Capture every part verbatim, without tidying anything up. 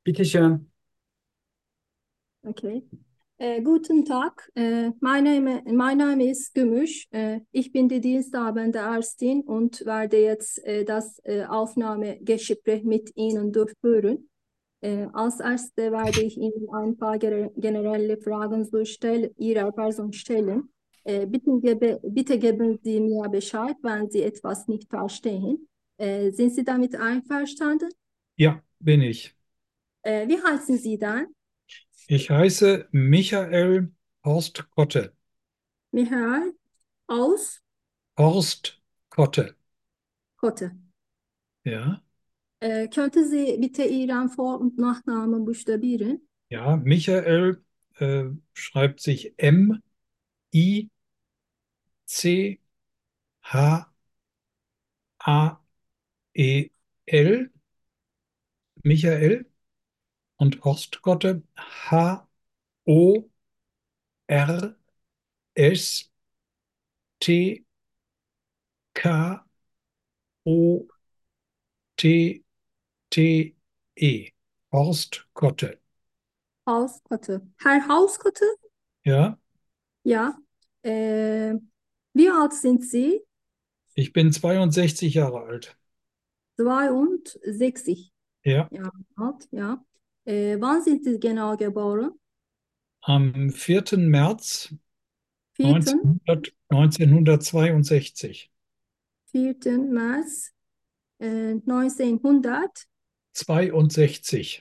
Bitteschön. Okay. Äh, guten Tag. Äh, mein Name, mein Name ist Gümüş. Äh, ich bin die diensthabende Ärztin und werde jetzt äh, das äh, Aufnahmegespräch mit Ihnen durchführen. Äh, als Erste werde ich Ihnen ein paar ge- generelle Fragen zu stell Ihrer Person stellen. Äh, bitte, gebe, bitte geben Sie mir Bescheid, wenn Sie etwas nicht verstehen. Äh, sind Sie damit einverstanden? Ja, bin ich. Äh, wie heißen Sie dann? Ich heiße Michael Horst Kotte. Michael aus Horst Kotte. Kotte. Ja, Äh, könnten Sie bitte Ihren Vor- und Nachnamen buchstabieren? ja, Michael äh, schreibt sich M I C H A E L, Michael, und Horst Kotte H O R S T K O T T E. Horst Kotte. Hauskotte. Herr Hauskotte? Ja, Ja. Äh, wie alt sind Sie? ich bin zweiundsechzig Jahre alt. zweiundsechzig Ja, Jahre alt, ja. Äh, wann sind Sie genau geboren? am vierten März vierten. neunzehnhundert neunzehnhundertzweiundsechzig. vierten März äh, neunzehnhundertzweiundsechzig. zweiundsechzig.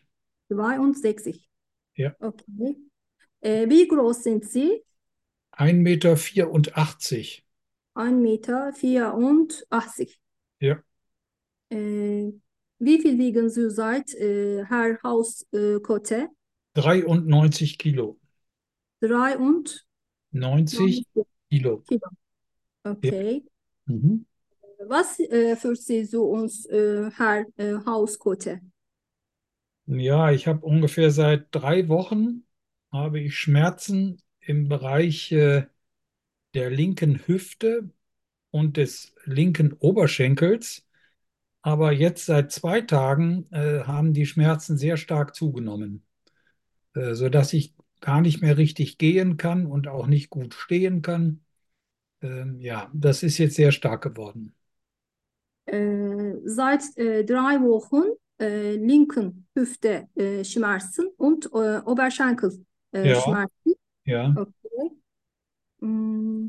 Ja, Okay. Äh, wie groß sind Sie? ein Meter. vierundachtzig. ein Meter vierundachtzig. Ja, Äh, wie viel wiegen Sie seit äh, Herr Hauskotte? dreiundneunzig Kilo. dreiundneunzig neunzig Kilo. Kilo. Ja. Okay. Mhm. Was äh, für Sie so uns, äh, Herr äh, Hauskotte? Ja, ich habe ungefähr seit drei Wochen habe ich Schmerzen im Bereich äh, der linken Hüfte und des linken Oberschenkels. Aber jetzt seit zwei Tagen äh, haben die Schmerzen sehr stark zugenommen, äh, sodass ich gar nicht mehr richtig gehen kann und auch nicht gut stehen kann. Ähm, ja, das ist jetzt sehr stark geworden. Äh, seit äh, drei Wochen äh, linken Hüfte äh, Schmerzen und äh, Oberschenkel äh, Ja, Schmerzen. ja. Okay. Mm,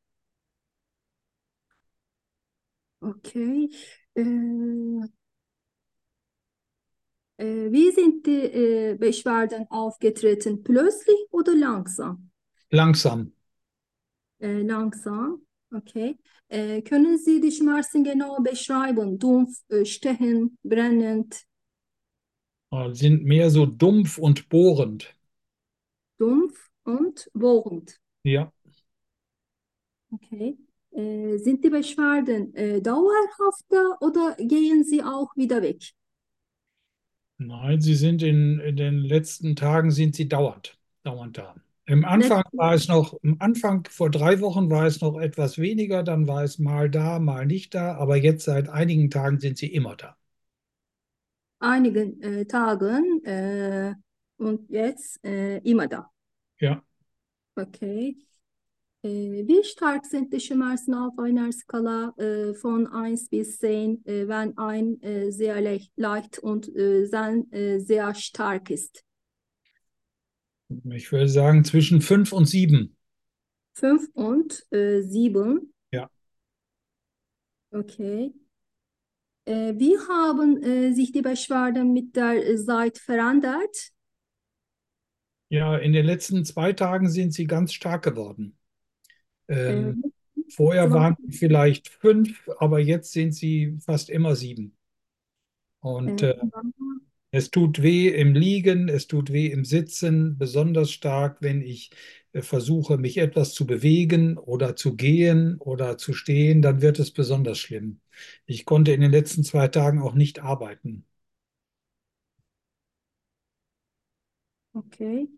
okay. Äh, äh, wie sind die äh, Beschwerden aufgetreten? Plötzlich oder langsam? Langsam. Äh, langsam. Okay. Äh, können Sie die Schmerzen genau beschreiben? Dumpf, äh, stechend, brennend, Äh, Sind mehr so dumpf und bohrend. dumpf und wohlend. Ja. Okay. Äh, sind die Beschwerden äh, dauerhafter oder gehen sie auch wieder weg? Nein, sie sind in, in den letzten Tagen sind sie dauernd, dauernd da. Im Anfang Letzten war es noch, im Anfang vor drei Wochen war es noch etwas weniger, dann war es mal da, mal nicht da, aber jetzt seit einigen Tagen sind sie immer da. einigen äh, Tagen äh, und jetzt äh, immer da. Ja. Okay. Äh, wie stark sind die Schmerzen auf einer Skala äh, von eins bis zehn, äh, wenn ein äh, sehr le leicht und äh, zehn äh, sehr stark ist? Ich würde sagen zwischen fünf und sieben. fünf und äh, sieben. Ja. Okay. Äh, wie haben äh, sich die Beschwerden mit der Zeit verändert? Ja, in den letzten zwei Tagen sind sie ganz stark geworden. Äh, Ähm, Vorher zwei, waren es vielleicht fünf, aber jetzt sind sie fast immer sieben. Und äh, äh, es tut weh im Liegen, es tut weh im Sitzen, besonders stark, wenn ich äh, versuche, mich etwas zu bewegen oder zu gehen oder zu stehen, dann wird es besonders schlimm. Ich konnte in den letzten zwei Tagen auch nicht arbeiten. okay.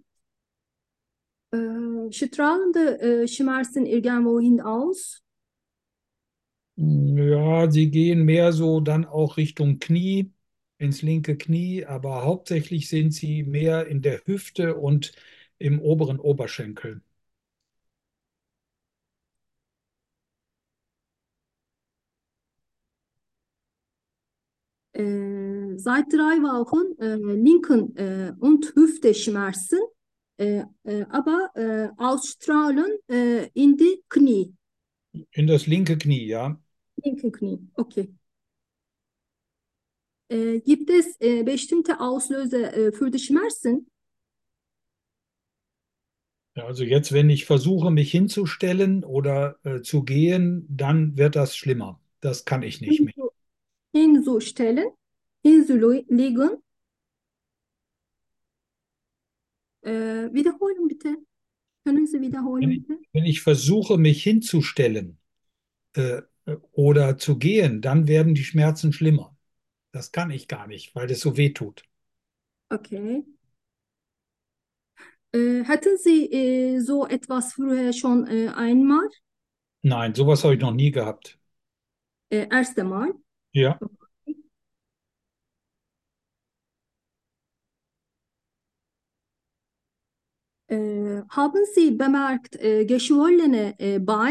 Äh, strahlende äh, Schmerzen irgendwohin aus? Ja, sie gehen mehr so dann auch Richtung Knie. ins linke Knie, aber hauptsächlich sind sie mehr in der Hüfte und im oberen Oberschenkel. Äh, seit drei Wochen äh, linken äh, und Hüftschmerzen, äh, äh, aber äh, ausstrahlen äh, in die Knie, In das linke Knie, ja. linken Knie. Okay. Äh, gibt es äh, bestimmte Auslöser äh, für die Schmerzen? Ja, also jetzt, wenn ich versuche, mich hinzustellen oder äh, zu gehen, dann wird das schlimmer. Das kann ich nicht mehr. Hinzu, hinzustellen, hinzulegen. Äh, wiederholen bitte. Können Sie Wenn wiederholen ich, bitte? wenn ich versuche, mich hinzustellen äh, oder zu gehen, dann werden die Schmerzen schlimmer. Das kann ich gar nicht, weil das so weh tut. Okay. Äh, hatten Sie äh, so etwas früher schon äh, einmal? Nein, sowas habe ich noch nie gehabt. Äh, erste Mal? Ja, Äh, haben Sie bemerkt, äh, geschwollene äh, Bein?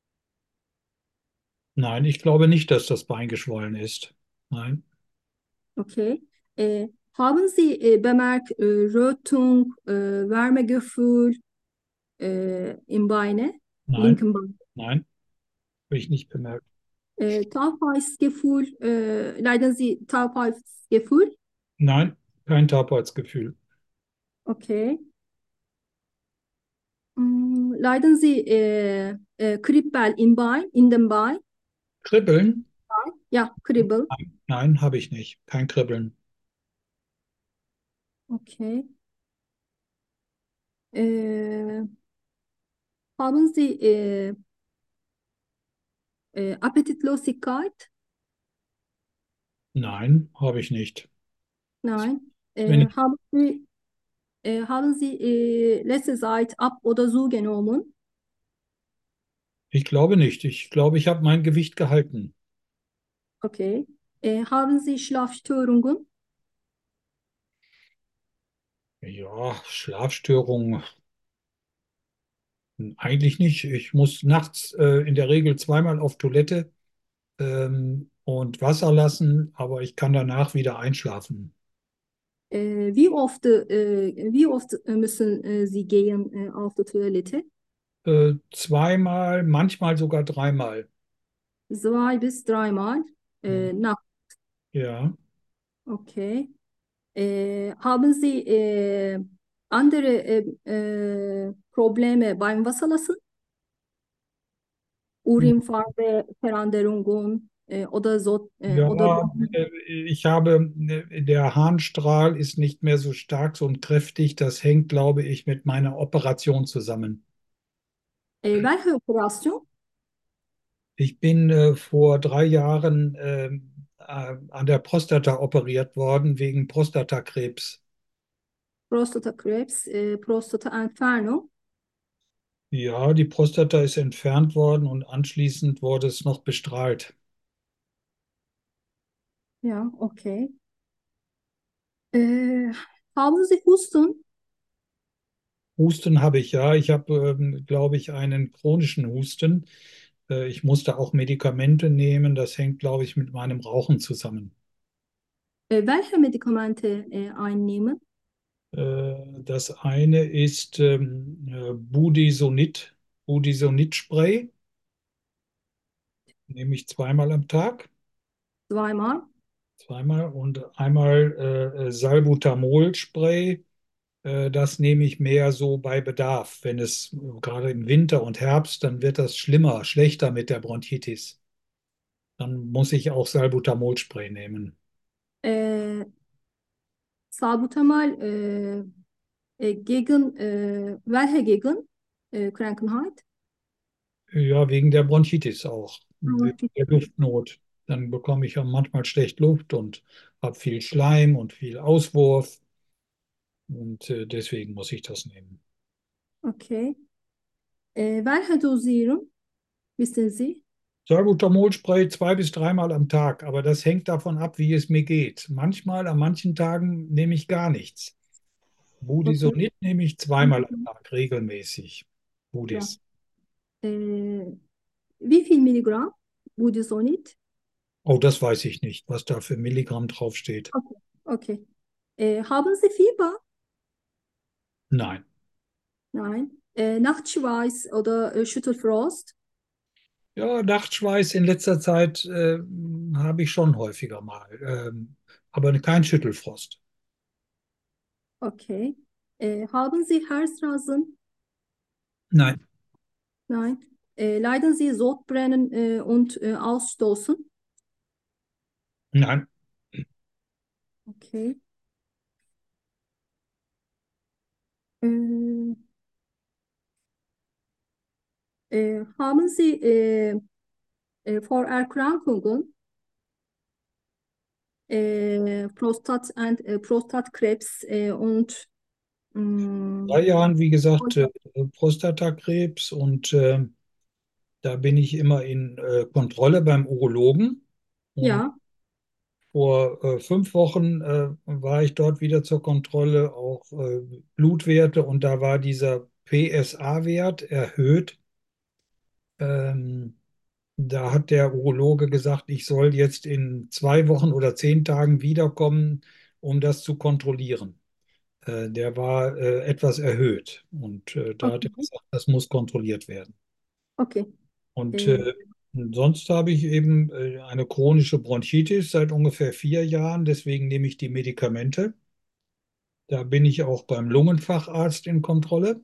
nein, ich glaube nicht, dass das Bein geschwollen ist. Nein, Okay. Äh, haben Sie äh, bemerkt, äh, Rötung, äh, Wärmegefühl äh, im Beine, nein, linken Bein? nein, habe ich nicht bemerkt. Äh, Taubheitsgefühl, äh, leiden Sie Taubheitsgefühl? Nein, kein Taubheitsgefühl. Okay. Mm, leiden Sie äh, äh, Kribbel im Bein, in dem Bein? Kribbeln? Ja, Kribbel. Nein, nein, habe ich nicht. Kein Kribbeln. Okay. Äh, haben Sie äh, äh, Appetitlosigkeit? Nein, habe ich nicht. Nein. Wenn Äh, ich, haben Sie, äh, haben Sie äh, letzte Zeit ab oder zugenommen? ich glaube nicht. Ich glaube, ich habe mein Gewicht gehalten. Okay. Äh, haben Sie Schlafstörungen? Ja, Schlafstörungen eigentlich nicht. Ich muss nachts äh, in der Regel zweimal auf Toilette ähm, und Wasser lassen, aber ich kann danach wieder einschlafen. Äh, wie oft, äh, wie oft äh, müssen äh, Sie gehen äh, auf die Toilette? Äh, zweimal, manchmal sogar dreimal. Zwei bis dreimal Hm. äh, nach. Ja. Okay. Äh, haben Sie äh, andere äh, äh, Probleme beim Wasserlassen? Urinfarbe, Veränderungen äh, oder so äh, oder Ja, äh, ich habe, äh, der Harnstrahl ist nicht mehr so stark so und kräftig. Das hängt, glaube ich, mit meiner Operation zusammen. äh, welche Operation? Ich bin äh, vor drei Jahren ähm, äh, an der Prostata operiert worden wegen Prostatakrebs. Prostatakrebs, äh, Prostataentfernung. Ja, die Prostata ist entfernt worden und anschließend wurde es noch bestrahlt. Ja, okay. Äh, haben Sie Husten? Husten habe ich ja. Ich habe, ähm, glaube ich, einen chronischen Husten. Äh, ich musste auch Medikamente nehmen. Das hängt, glaube ich, mit meinem Rauchen zusammen. Äh, welche Medikamente äh, einnehmen? Äh, das eine ist ähm, äh, Budesonid, Budesonid-Spray, nehme ich zweimal am Tag. Zweimal. Zweimal und einmal äh, äh, Salbutamol-Spray. Äh, das nehme ich mehr so bei Bedarf. Wenn es äh, gerade im Winter und Herbst, dann wird das schlimmer, schlechter mit der Bronchitis. Dann muss ich auch Salbutamol-Spray nehmen. Äh, Salbutamol äh, äh, gegen äh, welche gegen äh, Krankheit? Ja, wegen der Bronchitis auch, wegen der Luftnot. Dann bekomme ich ja manchmal schlecht Luft und habe viel Schleim und viel Auswurf. Und äh, deswegen muss ich das nehmen. Okay. Äh, welche Dosierung wissen Sie? Salbutamol-Spray zwei bis dreimal am Tag, aber das hängt davon ab, wie es mir geht. Manchmal, an manchen Tagen nehme ich gar nichts. Okay. Budesonid nehme ich zweimal am Mhm. Tag, regelmäßig. Ja. Budis. Äh, Wie viel Milligramm Budesonid? Oh, das weiß ich nicht, was da für Milligramm draufsteht. Okay. Okay. Äh, haben Sie Fieber? Nein. Nein. Äh, Nachtschweiß oder äh, Schüttelfrost? Ja, Nachtschweiß in letzter Zeit äh, habe ich schon häufiger mal, ähm, aber kein Schüttelfrost. Okay. Äh, haben Sie Herzrasen? Nein, Nein. Äh, leiden Sie Sodbrennen äh, und äh, Ausstoßen? nein, Okay. Äh, äh, Haben Sie äh, äh, Vorerkrankungen, äh, Prostat und, äh, Prostatkrebs äh, und mh, drei Jahren, wie gesagt, äh, Prostatakrebs und äh, da bin ich immer in äh, Kontrolle beim Urologen. Und ja, vor äh, fünf Wochen äh, war ich dort wieder zur Kontrolle, auch äh, Blutwerte, und da war dieser P S A-Wert erhöht. Ähm, Da hat der Urologe gesagt, ich soll jetzt in zwei Wochen oder zehn Tagen wiederkommen, um das zu kontrollieren. Äh, der war äh, etwas erhöht und äh, da hat er okay, gesagt, das muss kontrolliert werden. okay. Und Äh, äh, sonst habe ich eben äh, eine chronische Bronchitis seit ungefähr vier Jahren, deswegen nehme ich die Medikamente. Da bin ich auch beim Lungenfacharzt in Kontrolle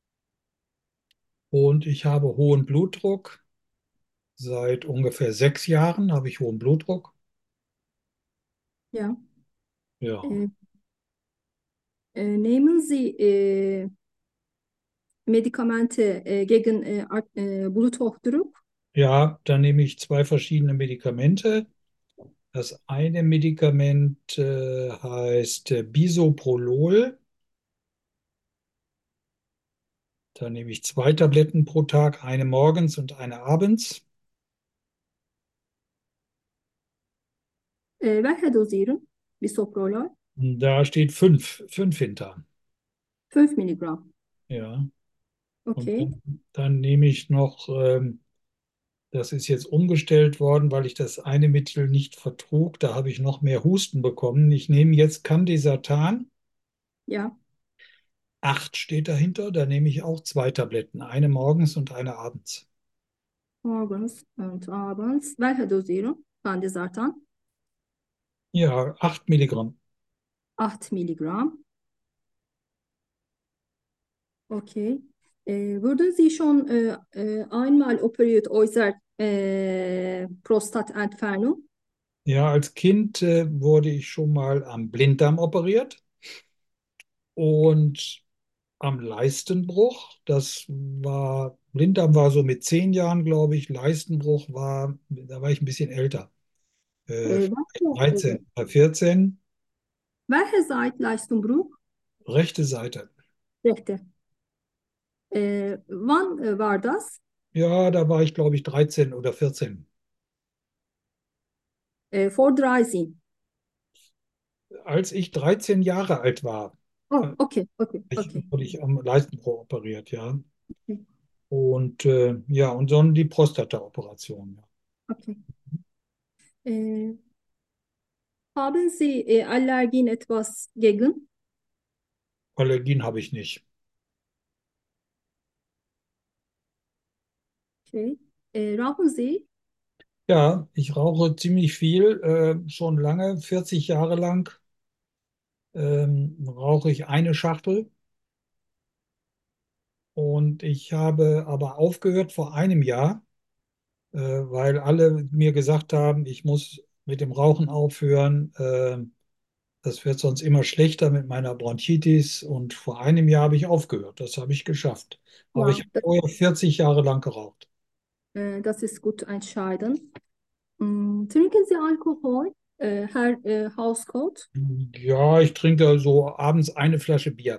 und ich habe hohen Blutdruck. Seit ungefähr sechs Jahren habe ich hohen Blutdruck. ja. Ja. Äh, äh, Nehmen Sie äh, Medikamente äh, gegen äh, Art- äh, Bluthochdruck? Ja, da nehme ich zwei verschiedene Medikamente. Das eine Medikament äh, heißt äh, Bisoprolol. Da nehme ich zwei Tabletten pro Tag, eine morgens und eine abends. Äh, welche Dosierung? Bisoprolol? Da steht fünf, fünf hinter. fünf Milligramm. Ja. Und Okay. dann, dann nehme ich noch, ähm, das ist jetzt umgestellt worden, weil ich das eine Mittel nicht vertrug. Da habe ich noch mehr Husten bekommen. Ich nehme jetzt Candesartan. Ja, Acht steht dahinter. Da nehme ich auch zwei Tabletten, eine morgens und eine abends. morgens und abends. Welche Dosierung? Candesartan? Ja, acht Milligramm. acht Milligramm. Okay. Äh, wurden Sie schon äh, äh, einmal operiert, äußert äh, Prostatentfernung? Ja, als Kind äh, wurde ich schon mal am Blinddarm operiert und am Leistenbruch. Das war, Blinddarm war so mit zehn Jahren, glaube ich. Leistenbruch war, da war ich ein bisschen älter. Äh, Äh, vielleicht welche, äh, dreizehn oder vierzehn. welche Seitleistung? Rechte Seite. Rechte. Äh, wann äh, war das? Ja, da war ich, glaube ich, dreizehn oder vierzehn. Äh, vor dreizehn. Als ich dreizehn Jahre alt war, Oh, äh, okay, okay, ich, okay. wurde ich am Leistenbruch operiert, ja. Okay. Und äh, ja, und dann die Prostata-Operation. Ja. Okay. Äh, Haben Sie äh, Allergien etwas gegen? Allergien habe ich nicht. Okay. Äh, rauchen Sie? Ja, ich rauche ziemlich viel, äh, schon lange, vierzig Jahre lang ähm, rauche ich eine Schachtel und ich habe aber aufgehört vor einem Jahr, äh, weil alle mir gesagt haben, ich muss mit dem Rauchen aufhören. Äh, das wird sonst immer schlechter mit meiner Bronchitis und vor einem Jahr habe ich aufgehört. Das habe ich geschafft. Aber ich Ja, habe das, vorher vierzig Jahre lang geraucht. äh, das ist gut entscheiden. Mm, trinken Sie Alkohol, äh, Herr äh, Hauscode? Ja, ich trinke so abends eine Flasche Bier.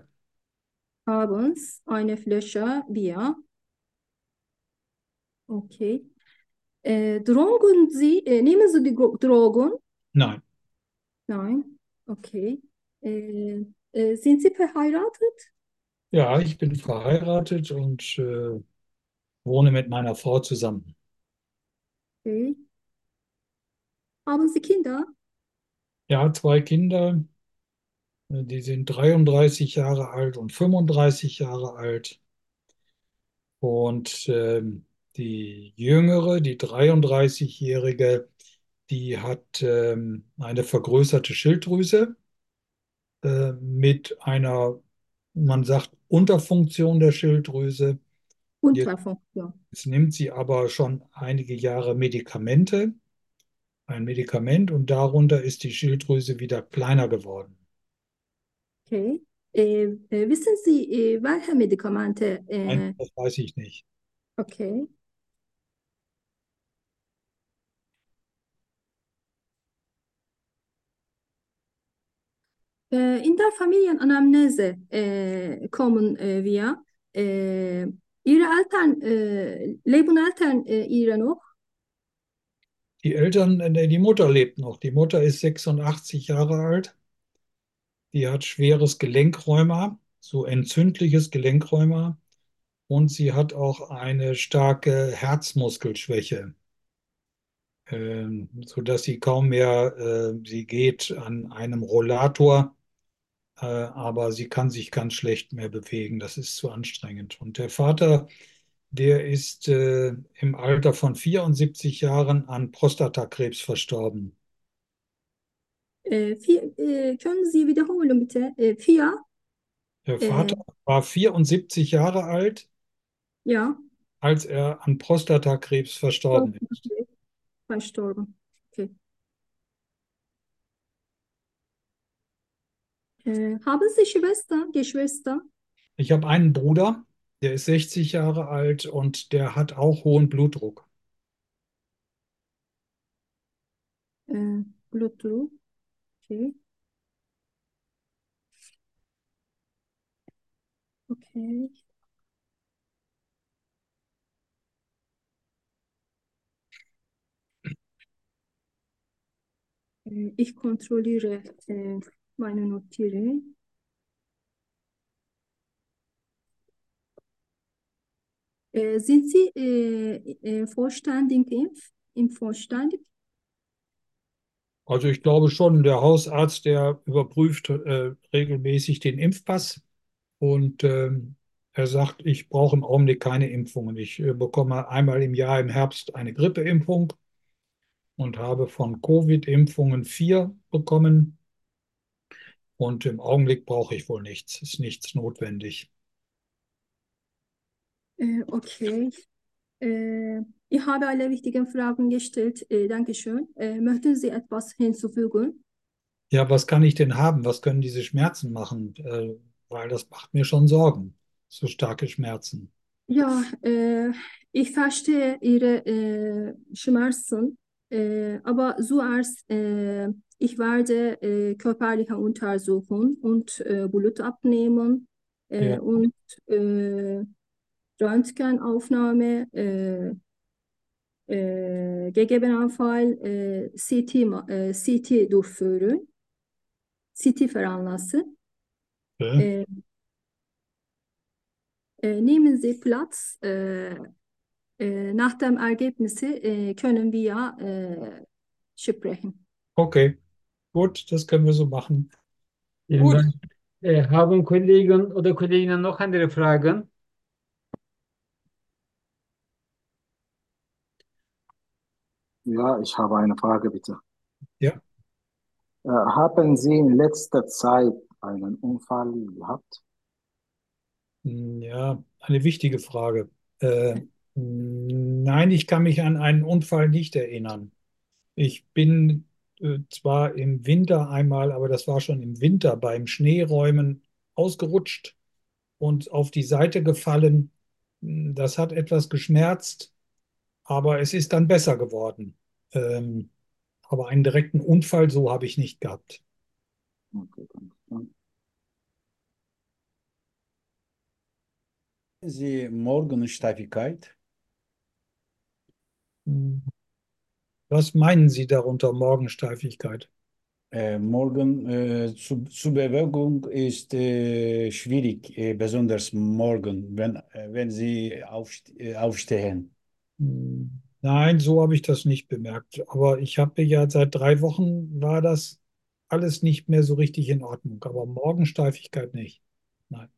Abends eine Flasche Bier. Okay. Äh, Drogen Sie, äh, nehmen Sie die Gro- Drogen? Nein. Nein. Okay. Äh, äh, sind Sie verheiratet? Ja, ich bin verheiratet und äh, wohne mit meiner Frau zusammen. Okay. Haben Sie Kinder? Ja, zwei Kinder, äh, die sind dreiunddreißig Jahre alt und fünfunddreißig Jahre alt. Und ähm, die Jüngere, die dreiunddreißig-Jährige, die hat ähm, eine vergrößerte Schilddrüse äh, mit einer, man sagt, Unterfunktion der Schilddrüse. Jetzt, Unterfunktion. jetzt nimmt sie aber schon einige Jahre Medikamente, ein Medikament, und darunter ist die Schilddrüse wieder kleiner geworden. Okay. Äh, äh, wissen Sie, äh, welche Medikamente? Nein, Äh, das weiß ich nicht. okay. Äh, in der Familienanamnese äh, kommen äh, wir. Äh, Ihre Eltern, äh, leben Eltern äh, Ihre noch? Die Eltern, äh, die Mutter lebt noch. Die Mutter ist sechsundachtzig Jahre alt. Die hat schweres Gelenkrheuma, so entzündliches Gelenkrheuma. Und sie hat auch eine starke Herzmuskelschwäche, ähm, sodass sie kaum mehr, äh, sie geht an einem Rollator, äh, aber sie kann sich ganz schlecht mehr bewegen. Das ist zu anstrengend. Und der Vater, der ist äh, im Alter von vierundsiebzig Jahren an Prostatakrebs verstorben. Äh, vier, äh, können Sie wiederholen, bitte? Äh, vier? Der Äh, Vater war vierundsiebzig Jahre alt, ja, als er an Prostatakrebs verstorben ist. okay. Verstorben. Okay. Äh, haben Sie Schwester, Geschwister? Ich habe einen Bruder, der ist sechzig Jahre alt und der hat auch hohen Blutdruck. Äh, Blutdruck. Okay. Okay. Äh, ich kontrolliere äh, meine Notiere. Äh, sind Sie äh, äh, vollständig impf, impfvollständig? Also ich glaube schon, der Hausarzt, der überprüft äh, regelmäßig den Impfpass und ähm, er sagt, ich brauche im Augenblick keine Impfungen. Ich äh, bekomme einmal im Jahr im Herbst eine Grippeimpfung und habe von Covid-Impfungen vier bekommen und im Augenblick brauche ich wohl nichts, ist nichts notwendig. Äh, okay. Äh, ich habe alle wichtigen Fragen gestellt. Äh, Dankeschön. Äh, möchten Sie etwas hinzufügen? Ja, was kann ich denn haben? Was können diese Schmerzen machen? Äh, weil das macht mir schon Sorgen, so starke Schmerzen. Ja, äh, ich verstehe Ihre äh, Schmerzen, äh, aber zuerst, äh, ich werde äh, körperliche Untersuchung und äh, Blut abnehmen äh, Ja, und äh, Röntgenaufnahme, äh, äh, gegebenenfalls äh, C T, ma- äh, C T durchführen, C T veranlassen. okay. Äh, äh, nehmen Sie Platz. Äh, äh, nach dem Ergebnis äh, können wir äh, sprechen. Okay, gut, das können wir so machen. Vielen Gut. Dank. Äh, haben Kollegen oder Kolleginnen noch andere Fragen? Ja, ich habe eine Frage, bitte. Ja, Äh, haben Sie in letzter Zeit einen Unfall gehabt? hm, ja, eine wichtige Frage. Äh, nein, ich kann mich an einen Unfall nicht erinnern. Ich bin äh, zwar im Winter einmal, aber das war schon im Winter beim Schneeräumen ausgerutscht und auf die Seite gefallen. Hm, Das hat etwas geschmerzt, aber es ist dann besser geworden. Ähm, aber einen direkten Unfall so habe ich nicht gehabt. Okay, danke. Sie Morgensteffigkeit? Hm. Was meinen Sie darunter Morgensteifigkeit? Äh, morgen äh, zu, zu Bewegung ist äh, schwierig, äh, besonders morgen, wenn, äh, wenn Sie aufst äh, aufstehen. Hm, Nein, so habe ich das nicht bemerkt. Aber ich habe ja seit drei Wochen war das alles nicht mehr so richtig in Ordnung. Aber Morgensteifigkeit nicht. Nein.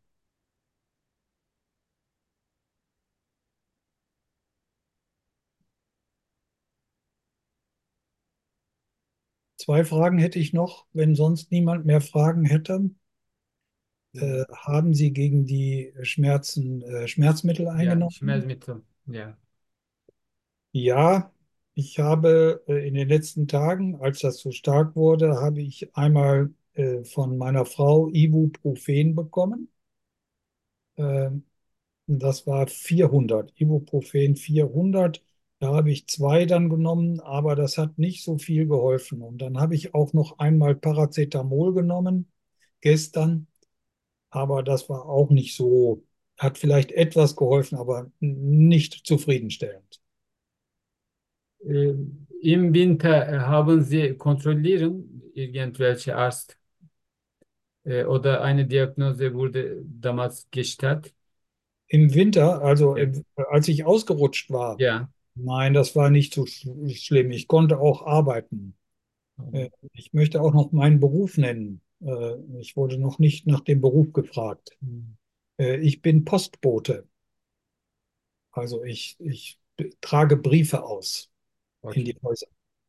Zwei Fragen hätte ich noch, wenn sonst niemand mehr Fragen hätte. Äh, haben Sie gegen die Schmerzen äh, Schmerzmittel Ja, eingenommen? Schmerzmittel. Ja. Ja, ich habe äh, in den letzten Tagen, als das so stark wurde, habe ich einmal äh, von meiner Frau Ibuprofen bekommen. Ähm, Das war vierhundert, Ibuprofen vierhundert. Da habe ich zwei dann genommen, aber das hat nicht so viel geholfen. Und dann habe ich auch noch einmal Paracetamol genommen, gestern, aber das war auch nicht so, hat vielleicht etwas geholfen, aber nicht zufriedenstellend. Äh, Im Winter äh, haben Sie kontrollieren, irgendwelche Arzt äh, oder eine Diagnose wurde damals gestellt? Im Winter, also Ja. im, als ich ausgerutscht war, Ja. nein, das war nicht so sch schlimm. Ich konnte auch arbeiten. Äh, Ich möchte auch noch meinen Beruf nennen. Äh, Ich wurde noch nicht nach dem Beruf gefragt. Mhm. Äh, Ich bin Postbote. Also ich, ich trage Briefe aus in die Okay. Häuser.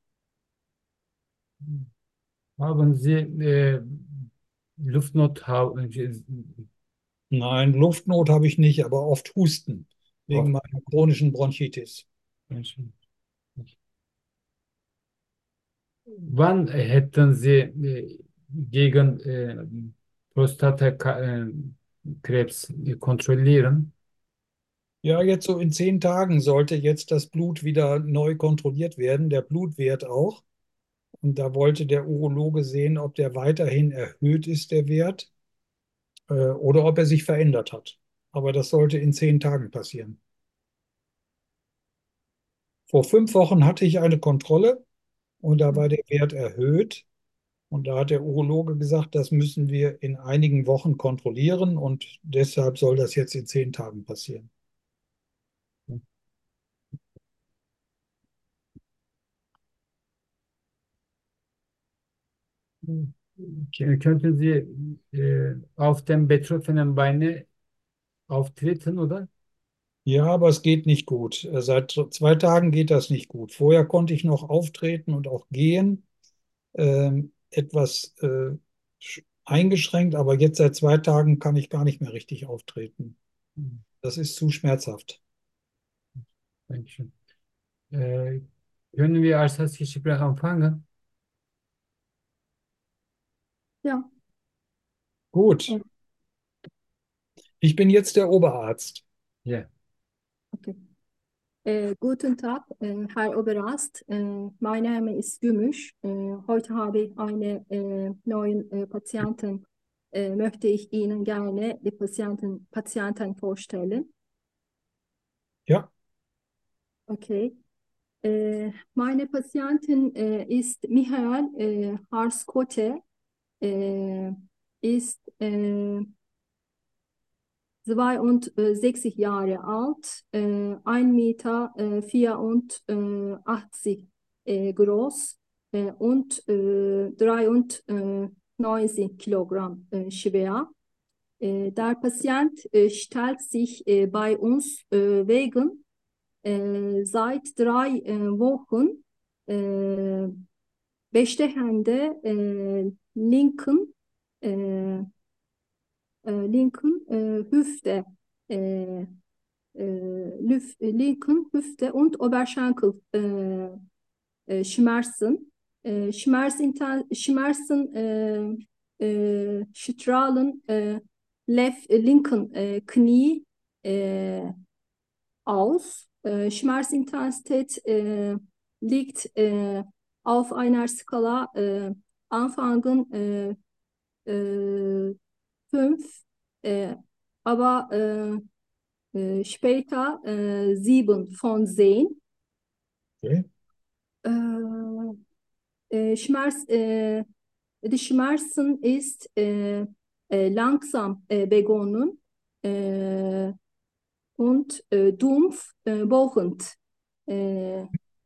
Haben Sie äh, Luftnot haben? Nein, Luftnot habe ich nicht, aber oft Husten wegen Oh, meiner chronischen Bronchitis. Menschen. Wann hätten Sie äh, gegen äh, Prostatakrebs kontrollieren? Ja, jetzt so in zehn Tagen sollte jetzt das Blut wieder neu kontrolliert werden, der Blutwert auch. Und da wollte der Urologe sehen, ob der weiterhin erhöht ist, der Wert, äh, oder ob er sich verändert hat. Aber das sollte in zehn Tagen passieren. Vor fünf Wochen hatte ich eine Kontrolle und da war der Wert erhöht. Und da hat der Urologe gesagt, das müssen wir in einigen Wochen kontrollieren und deshalb soll das jetzt in zehn Tagen passieren. K- Könnten Sie äh, auf dem betroffenen Beine auftreten, oder? Ja, aber es geht nicht gut. Äh, Seit zwei Tagen geht das nicht gut. Vorher konnte ich noch auftreten und auch gehen, ähm, etwas äh, sch- eingeschränkt, aber jetzt seit zwei Tagen kann ich gar nicht mehr richtig auftreten. Das ist zu schmerzhaft. Dankeschön. Äh, Können wir als Gespräch anfangen? Ja, Gut, oh, ich bin jetzt der Oberarzt. Ja. okay. Äh, guten Tag, äh, Herr Oberarzt. Äh, mein Name ist Gümüş. Äh, heute habe ich eine äh, neuen äh, Patienten, äh, möchte ich Ihnen gerne die Patienten, Patienten vorstellen. Ja, Okay. Äh, meine Patientin äh, ist Michael äh, Harskote, äh, ist äh, zweiundsechzig Jahre alt, äh, ein Meter äh, vierundachtzig äh, groß äh, und äh, dreiundneunzig Kilogramm äh, schwer. Äh, der Patient äh, stellt sich äh, bei uns äh, wegen äh, seit drei äh, Wochen äh, bestehende äh, linken äh, äh, linken äh, Hüfte äh, äh, Lüf- äh, linken Hüfte und Oberschenkel äh, äh, Schmerzen. Äh, Schmerzinten Schmerzen äh, äh, strahlen äh, left, äh, linken äh, Knie äh, aus. Äh, Schmerzintensität äh, liegt äh, auf einer Skala äh, anfangen äh, äh, fünf, äh, aber äh, äh, später äh, sieben von zehn. okay. Äh, äh, Schmerz, äh, die Schmerzen ist äh, äh, langsam äh, begonnen äh, und äh, dumpf, äh, bochend. Äh,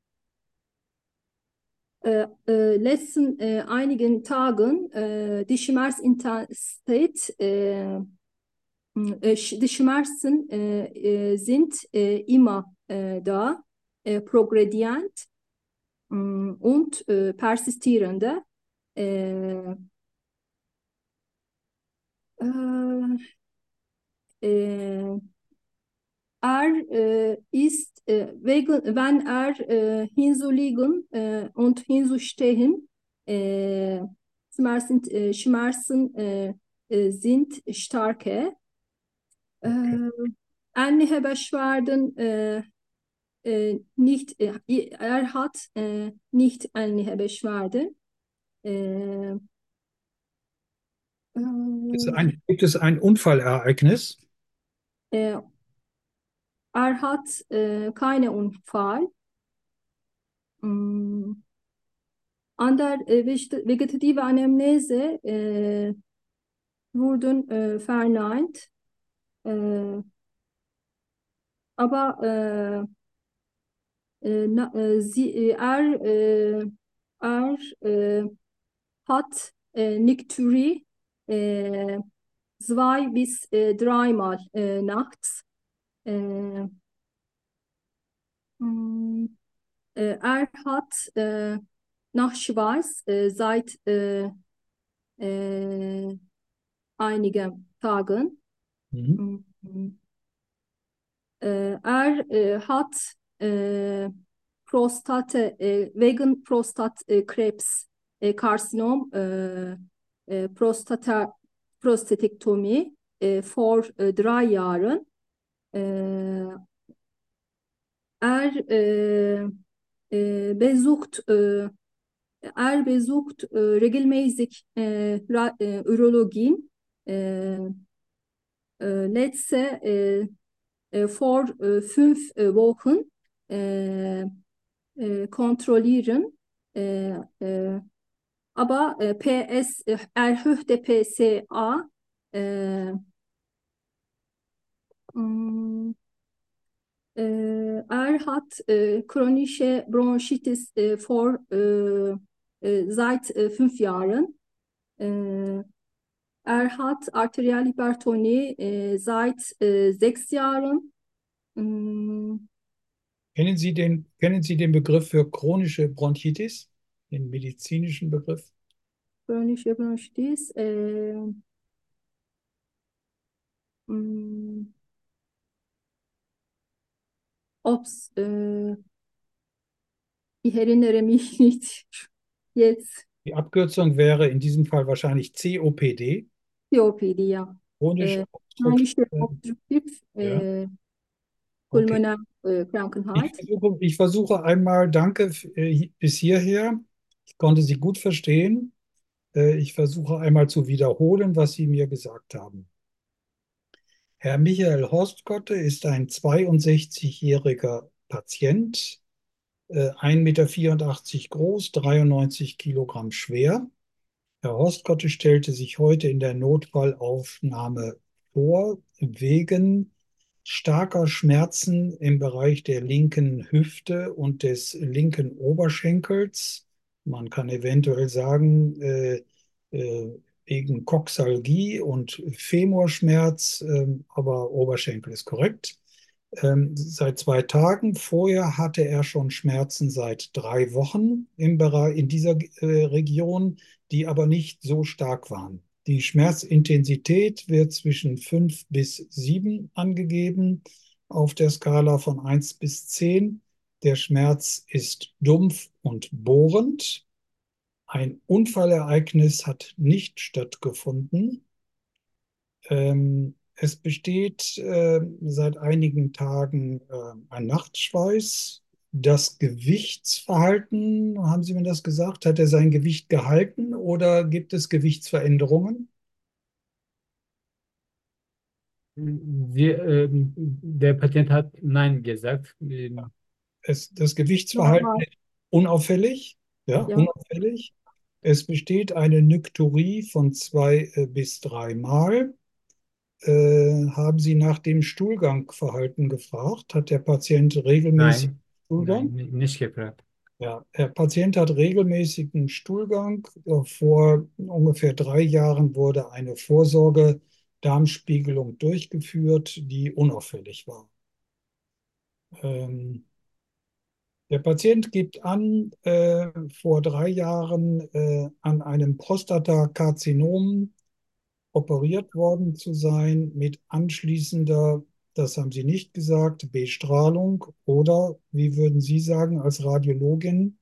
äh, äh, letzten äh, einigen Tagen äh, die Schmerzintensität, äh, äh, die Schmerzen äh, äh, sind äh, immer äh, da, äh, progredient mh, und äh, persistierende. Äh, äh, äh, Er äh, ist, äh, wegen, wenn er äh, hinzuliegen äh, und hinzustehen, äh, Schmerzen, äh, Schmerzen äh, äh, sind starke. Okay. Äh, Ähnliche Beschwerden äh, äh, nicht, äh, er hat äh, nicht ähnliche Beschwerden. Äh, Ist äh, ein, gibt es ein Unfallereignis? äh, Er hat äh, keinen Unfall. Mm, An der äh, vegeta- vegetative Anamnese äh, wurden äh, verneint, äh, aber äh, äh, na, äh, sie, äh, er, äh, er äh, hat äh, Nikturi äh, zwei bis äh, dreimal äh, nachts. Äh, mm, äh, Er hat äh, Nachschweiß äh, seit äh, äh, einigen Tagen. Mhm. Mm, Äh, er äh, hat äh, Prostate, äh, wegen Prostatkrebs, äh, Karzinom, äh, äh, Prostata, Prostatektomie äh, vor äh, drei Jahren. Äh, er äh, äh, besucht, äh, er besucht äh, regelmäßig äh, Ra- äh, Urologin. Äh, äh, letzte äh, äh, vor äh, fünf äh, Wochen äh, äh, kontrollieren. Äh, äh, aber äh, P S, äh, erhöhte P S A äh, mh, äh, er hat äh, chronische Bronchitis äh, vor äh, äh, seit äh, fünf Jahren. Äh, Er hat Arterialhypertonie äh, seit äh, sechs Jahren. Mh, Kennen Sie den, kennen Sie den Begriff für chronische Bronchitis, den medizinischen Begriff? chronische Bronchitis. Äh, mh, Ops, äh, ich erinnere mich nicht jetzt. Die Abkürzung wäre in diesem Fall wahrscheinlich C O P D, C O P D, ja. chronisch Äh, obstruktiv. chronische obstruktiv Ja, äh, okay. pulmonale äh, Ich Krankheit. versuche, ich versuche einmal, danke äh, bis hierher. Ich konnte Sie gut verstehen. Äh, ich versuche einmal zu wiederholen, was Sie mir gesagt haben. Herr Michael Horstkotte ist ein zweiundsechzigjähriger Patient, äh, ein Meter vierundachtzig groß, dreiundneunzig Kilogramm schwer. Herr Horstkotte stellte sich heute in der Notfallaufnahme vor, wegen starker Schmerzen im Bereich der linken Hüfte und des linken Oberschenkels. Man kann eventuell sagen, äh, äh, wegen Coxalgie und Femorschmerz, ähm, aber Oberschenkel ist korrekt. Ähm, seit zwei Tagen. Vorher hatte er schon Schmerzen seit drei Wochen im Bereich, in dieser äh, Region, die aber nicht so stark waren. Die Schmerzintensität wird zwischen fünf bis sieben angegeben auf der Skala von eins bis zehn. Der Schmerz ist dumpf und bohrend. Ein Unfallereignis hat nicht stattgefunden. Ähm, es besteht äh, seit einigen Tagen äh, ein Nachtschweiß. Das Gewichtsverhalten, haben Sie mir das gesagt? Hat er sein Gewicht gehalten oder gibt es Gewichtsveränderungen? Wir, ähm, der Patient hat Nein gesagt. Ähm, Es, das Gewichtsverhalten Normal. ist unauffällig, ja, Ja. unauffällig. Es besteht eine Nykturie von zwei äh, bis drei Mal. Äh, haben Sie nach dem Stuhlgangverhalten gefragt? Hat der Patient regelmäßig Nein, Stuhlgang? nein, ni- nicht gefragt. Ja, der Patient hat regelmäßigen Stuhlgang. Äh, Vor ungefähr drei Jahren wurde eine Vorsorge-Darmspiegelung durchgeführt, die unauffällig war. Ähm, Der Patient gibt an, äh, vor drei Jahren äh, an einem Prostatakarzinom operiert worden zu sein mit anschließender, das haben Sie nicht gesagt, Bestrahlung oder, wie würden Sie sagen, als Radiologin,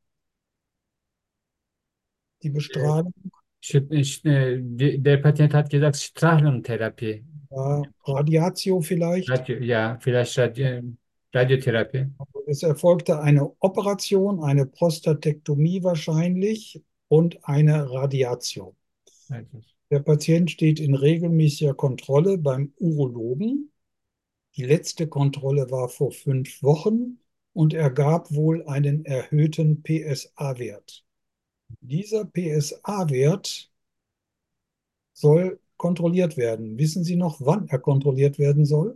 die Äh, Bestrahlung, Sch- sch- äh, die- Der Patient hat gesagt Strahlentherapie. ja, Radiatio vielleicht. Radio, ja, vielleicht Radio, Radiotherapie. Es erfolgte eine Operation, eine Prostatektomie wahrscheinlich und eine Radiatio. Also, Der Patient steht in regelmäßiger Kontrolle beim Urologen. Die letzte Kontrolle war vor fünf Wochen und ergab wohl einen erhöhten P S A-Wert. Dieser P S A-Wert soll kontrolliert werden. Wissen Sie noch, wann er kontrolliert werden soll?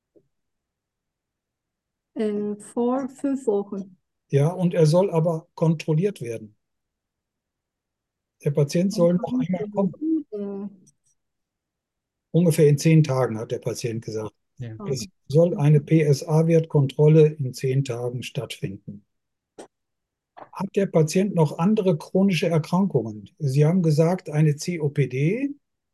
Äh, vor fünf Wochen. Ja, und er soll aber kontrolliert werden. Der Patient soll noch einmal kommen. Äh, Ungefähr in zehn Tagen, hat der Patient gesagt. ja. Es soll eine P S A-Wertkontrolle in zehn Tagen stattfinden. Hat der Patient noch andere chronische Erkrankungen? Sie haben gesagt, eine C O P D,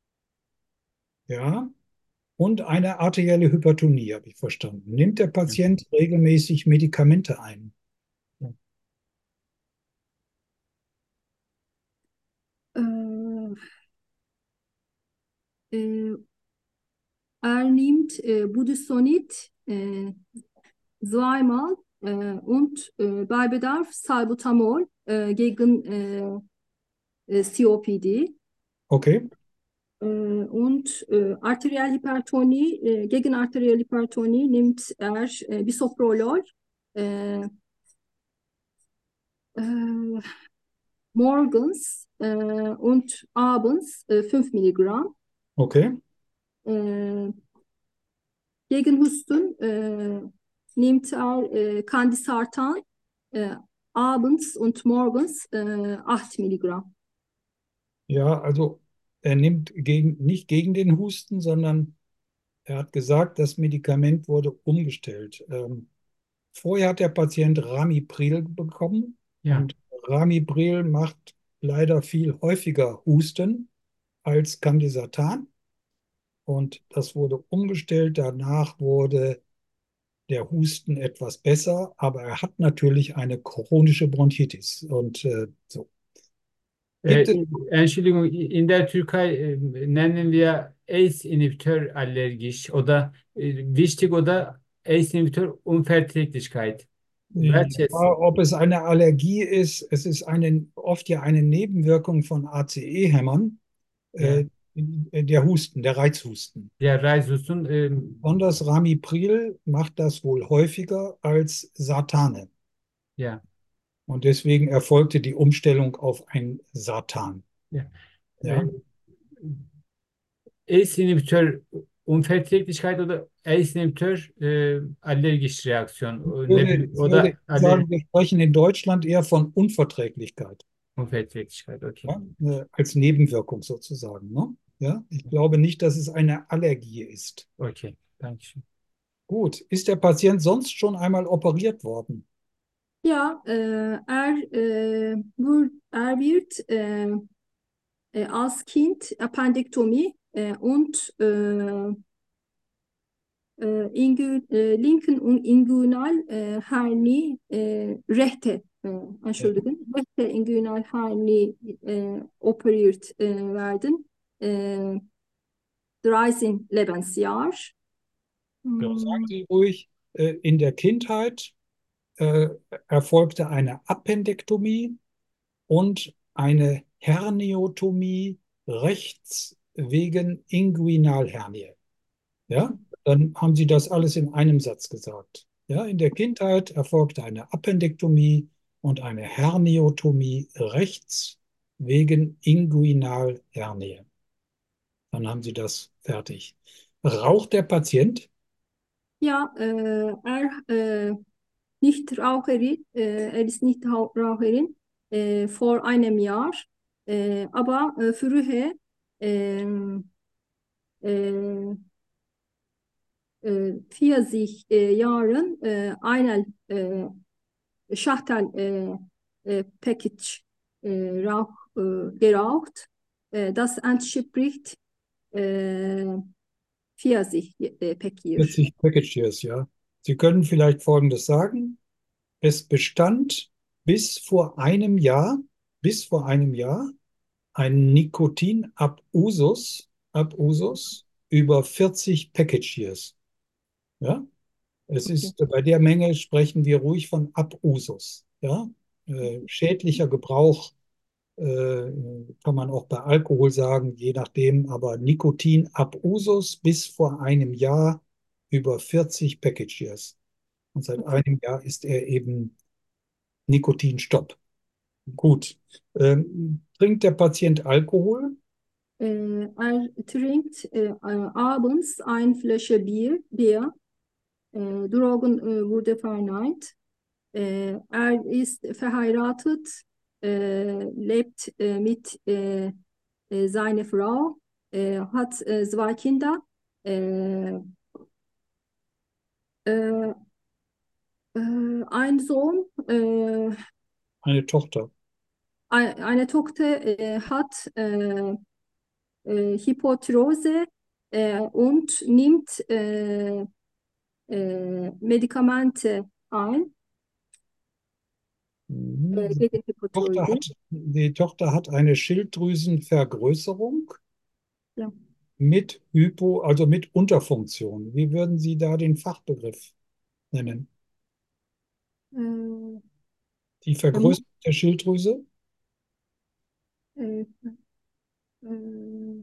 ja, und eine arterielle Hypertonie, habe ich verstanden. Nimmt der Patient regelmäßig Medikamente ein? äh, äh, Er nimmt äh, Budesonid äh, zweimal äh, und äh, bei Bedarf Salbutamol äh, gegen äh, äh, C O P D Okay, äh, und äh, Arterialhypertonie, äh, gegen Arterialhypertonie nimmt er äh, Bisoprolol, äh, äh, morgens äh, und abends äh, fünf Milligramm. okay. Äh, Gegen Husten äh, nimmt er äh, Candisartan äh, abends und morgens äh, acht Milligramm. Ja, also er nimmt gegen, nicht gegen den Husten, sondern er hat gesagt, das Medikament wurde umgestellt. Ähm, vorher hat der Patient Ramipril bekommen Ja. und Ramipril macht leider viel häufiger Husten als Candesartan. Und das wurde umgestellt. Danach wurde der Husten etwas besser, aber er hat natürlich eine chronische Bronchitis. Und äh, so. Gibt es, Äh, Entschuldigung, in der Türkei äh, nennen wir ACE-Inhibitor allergisch oder äh, wichtig oder ACE-Inhibitor Unverträglichkeit. ja, Welches? ob es eine Allergie ist? Es ist eine, oft ja eine Nebenwirkung von A C E-Hämmern, Ja, äh, der Husten, der Reizhusten. der Reizhusten, ähm, Besonders Ramipril macht das wohl häufiger als Sartane. ja, Und deswegen erfolgte die Umstellung auf ein Sartan. ja. Äh, Ja? ACE-Inhibitor Unverträglichkeit oder ACE-Inhibitor äh, allergisch Reaktion Ich oder, würde, ich würde oder Aller sagen, wir sprechen in Deutschland eher von Unverträglichkeit, Unverträglichkeit, okay. ja? Äh, als Nebenwirkung sozusagen. Ne? Ja? Ich glaube nicht, dass es eine Allergie ist. Okay, danke schön. Gut, ist der Patient sonst schon einmal operiert worden? Ja, äh, er, äh, wur- er wird äh, äh, als Kind Appendektomie äh, und äh, äh, Ingu, äh, linken und inguinal äh, Hernie, äh, rechte, äh, Ja. Entschuldigung, rechte inguinal Hernie äh, operiert äh, werden. Äh, dreizehn Lebensjahr. Ja, sagen Hm, Sie ruhig, äh, in der Kindheit äh, erfolgte eine Appendektomie und eine Herniotomie rechts wegen Inguinalhernie. Ja, dann haben Sie das alles in einem Satz gesagt. Ja, in der Kindheit erfolgte eine Appendektomie und eine Herniotomie rechts wegen Inguinalhernie. Dann haben Sie das fertig. Raucht der Patient? Ja, äh, er äh, nicht Raucherin, äh, er ist nicht Rau- Raucherin äh, vor einem Jahr, äh, aber äh, früher ähm, äh, äh, vierzig äh, Jahren äh, eine äh, Schachtel äh, äh, Package äh, Rauch, äh, geraucht. Äh, das entspricht äh, vierzig äh, Package. vierzig Packages, ja. Sie können vielleicht Folgendes sagen. Es bestand bis vor einem Jahr, bis vor einem Jahr ein Nikotin-Abusus, Abusus über vierzig Package Years. Ja? Es Okay. ist, bei der Menge sprechen wir ruhig von Abusus. Ja? Äh, schädlicher Gebrauch äh, kann man auch bei Alkohol sagen, je nachdem, aber Nikotin-Abusus bis vor einem Jahr über vierzig Package Years. Und seit Okay. einem Jahr ist er eben Nikotinstopp. Gut. Ähm, trinkt der Patient Alkohol? Äh, er trinkt äh, abends ein Flasche Bier, Bier. Äh, Drogen äh, wurde verneint. Äh, er ist verheiratet, äh, lebt äh, mit äh, äh, seiner Frau, äh, hat äh, zwei Kinder, äh, äh, äh, ein Sohn, äh, Eine Tochter. ein- eine Tochter äh, hat äh, äh, Hypothyreose äh, und nimmt äh, äh, Medikamente ein Mhm. äh, Die gegen Tochter Hypothyreose. hat, die Tochter hat eine Schilddrüsenvergrößerung Ja. mit Hypo, also mit Unterfunktion. Wie würden Sie da den Fachbegriff nennen? Äh, Die ähm, Vergrößerung der Schilddrüse? äh, äh,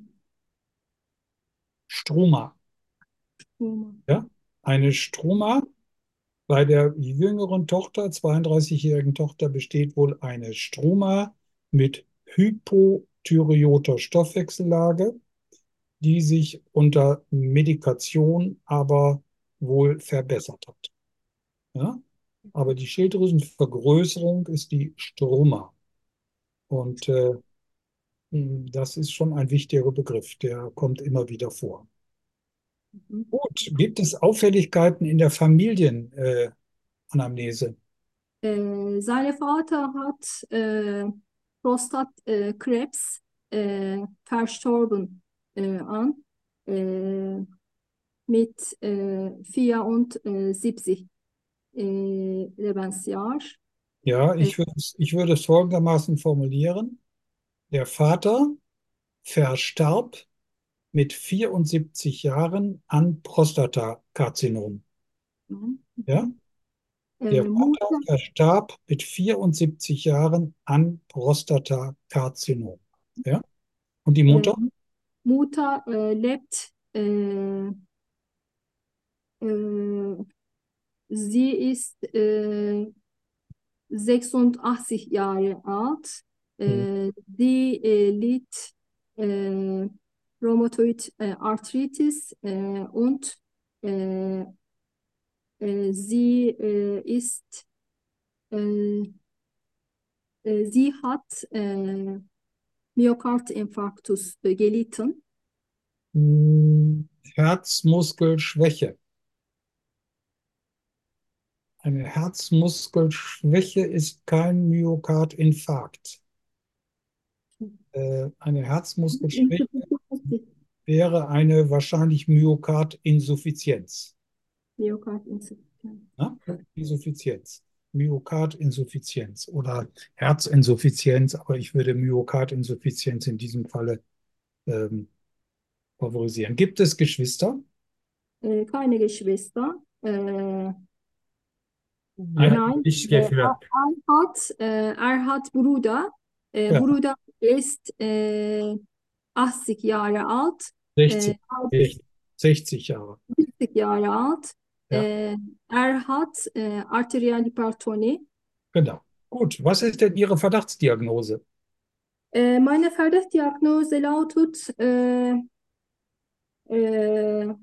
Struma. Humor. Ja? Eine Struma. Bei der jüngeren Tochter, zweiunddreißigjährigen Tochter, besteht wohl eine Struma mit hypothyreoter Stoffwechsellage, die sich unter Medikation aber wohl verbessert hat. Ja? Aber die Schilddrüsenvergrößerung ist die Struma. Und äh, das ist schon ein wichtiger Begriff, der kommt immer wieder vor. Mhm. Gut, gibt es Auffälligkeiten in der Familienanamnese? Äh, Anamnese? Äh, sein Vater hat äh, Prostatkrebs äh, verstorben äh, an äh, mit äh, vierundsiebzig äh, Lebensjahr. Ja, Äh, ich würde es, ich würde es folgendermaßen formulieren. Der Vater verstarb mit vierundsiebzig Jahren an Prostatakarzinom. mhm. Ja? Der äh, Vater Mutter, verstarb mit vierundsiebzig Jahren an Prostatakarzinom. Ja? Und die äh, Mutter? Mutter äh, lebt, äh, äh, sie ist äh, sechsundachtzig Jahre alt. Hm. Äh, die äh, litt äh, Rheumatoid äh, Arthritis äh, und äh, äh, sie äh, ist, äh, äh, sie hat äh, Myokardinfarktus äh, gelitten. Hm, Herzmuskelschwäche. Eine Herzmuskelschwäche ist kein Myokardinfarkt. Äh, eine Herzmuskelschwäche wäre eine wahrscheinlich Myokardinsuffizienz. Myokardinfarktus. Ne? Insuffizienz. Myokardinsuffizienz oder Herzinsuffizienz, aber ich würde Myokardinsuffizienz in diesem Falle ähm, favorisieren. Gibt es Geschwister? Äh, keine Geschwister. Äh, Ja, nein, ich äh, er, geführt. er hat, äh, er hat Bruder. Äh, Ja, Bruder ist äh, achtzig Jahre alt, äh, sechzig, ist sechzig Jahre. siebzig Jahre alt. Ja, Äh, er hat äh, Arterialhypertonie. genau. Gut, was ist denn Ihre Verdachtsdiagnose? Äh, meine Verdachtsdiagnose lautet äh, äh,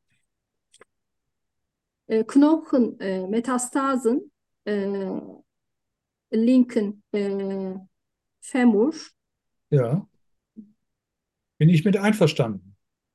äh, Knochenmetastasen, äh, linken äh, Femur. Ja, bin ich mit einverstanden.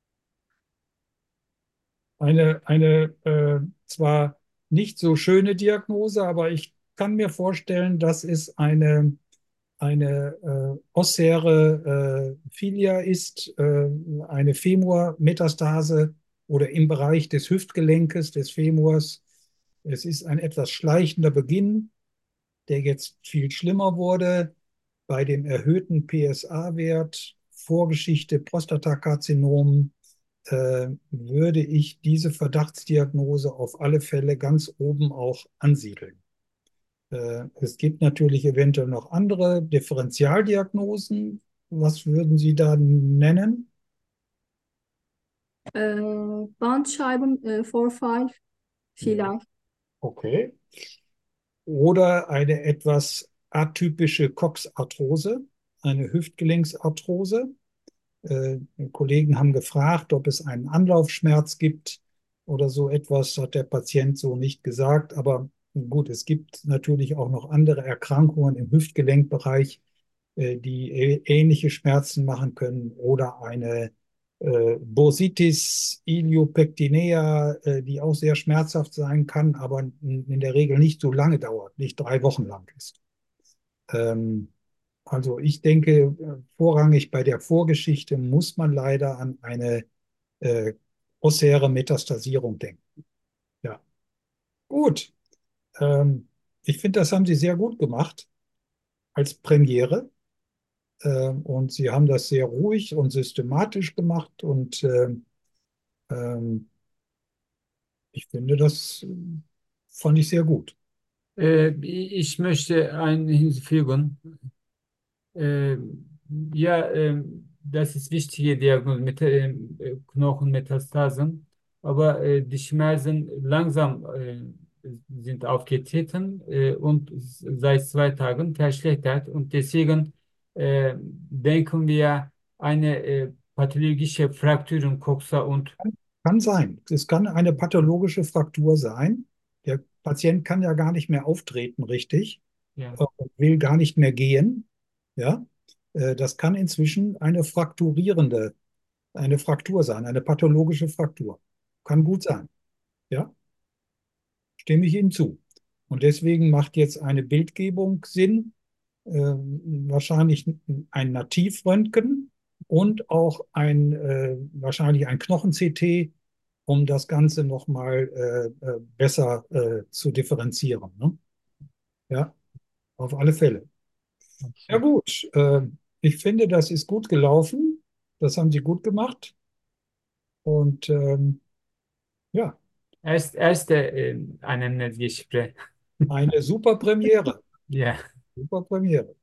Eine, eine äh, zwar nicht so schöne Diagnose, aber ich kann mir vorstellen, dass es eine, eine äh, ossäre äh, Filia ist, äh, eine Femurmetastase oder im Bereich des Hüftgelenkes, des Femurs. Es ist ein etwas schleichender Beginn, der jetzt viel schlimmer wurde. Bei dem erhöhten P S A-Wert, Vorgeschichte Prostatakarzinom, äh, würde ich diese Verdachtsdiagnose auf alle Fälle ganz oben auch ansiedeln. Äh, es gibt natürlich eventuell noch andere Differentialdiagnosen. Was würden Sie da nennen? Äh, Bandscheibenvorfall Ja. vielleicht. Okay. Oder eine etwas atypische Coxarthrose, eine Hüftgelenksarthrose. Äh, Kollegen haben gefragt, ob es einen Anlaufschmerz gibt oder so etwas, hat der Patient so nicht gesagt. Aber gut, es gibt natürlich auch noch andere Erkrankungen im Hüftgelenkbereich, äh, die ä- ähnliche Schmerzen machen können oder eine äh, Bursitis iliopectinea, äh, die auch sehr schmerzhaft sein kann, aber in, in der Regel nicht so lange dauert, nicht drei Wochen lang ist. Ähm, also ich denke, äh, vorrangig bei der Vorgeschichte muss man leider an eine äh, ossäre Metastasierung denken. Ja, gut. Ähm, ich finde, das haben Sie sehr gut gemacht als Premiere. Ähm, und Sie haben das sehr ruhig und systematisch gemacht. Und ähm, ähm, ich finde, das äh, fand ich sehr gut. Äh, ich möchte einen hinzufügen. Äh, ja, äh, das ist wichtige Diagnose mit äh, Knochenmetastasen, aber äh, die Schmerzen langsam äh, sind aufgetreten äh, und seit zwei Tagen verschlechtert und deswegen äh, denken wir eine äh, pathologische Fraktur im Coxa und Kann sein. Es kann eine pathologische Fraktur sein. Der Patient kann ja gar nicht mehr auftreten, richtig, ja. äh, und will gar nicht mehr gehen. Ja, Äh, das kann inzwischen eine frakturierende, eine Fraktur sein, eine pathologische Fraktur. Kann gut sein. Ja, stimme ich Ihnen zu. Und deswegen macht jetzt eine Bildgebung Sinn, äh, wahrscheinlich ein Nativröntgen und auch ein, äh, wahrscheinlich ein Knochen-C T, um das Ganze nochmal äh, äh, besser äh, zu differenzieren. Ne? Ja, auf alle Fälle. Ja gut, äh, ich finde, das ist gut gelaufen. Das haben Sie gut gemacht. Und ähm, ja, Erst, erste äh, Anamnesgespräch. eine super Premiere. Ja. Super Premiere.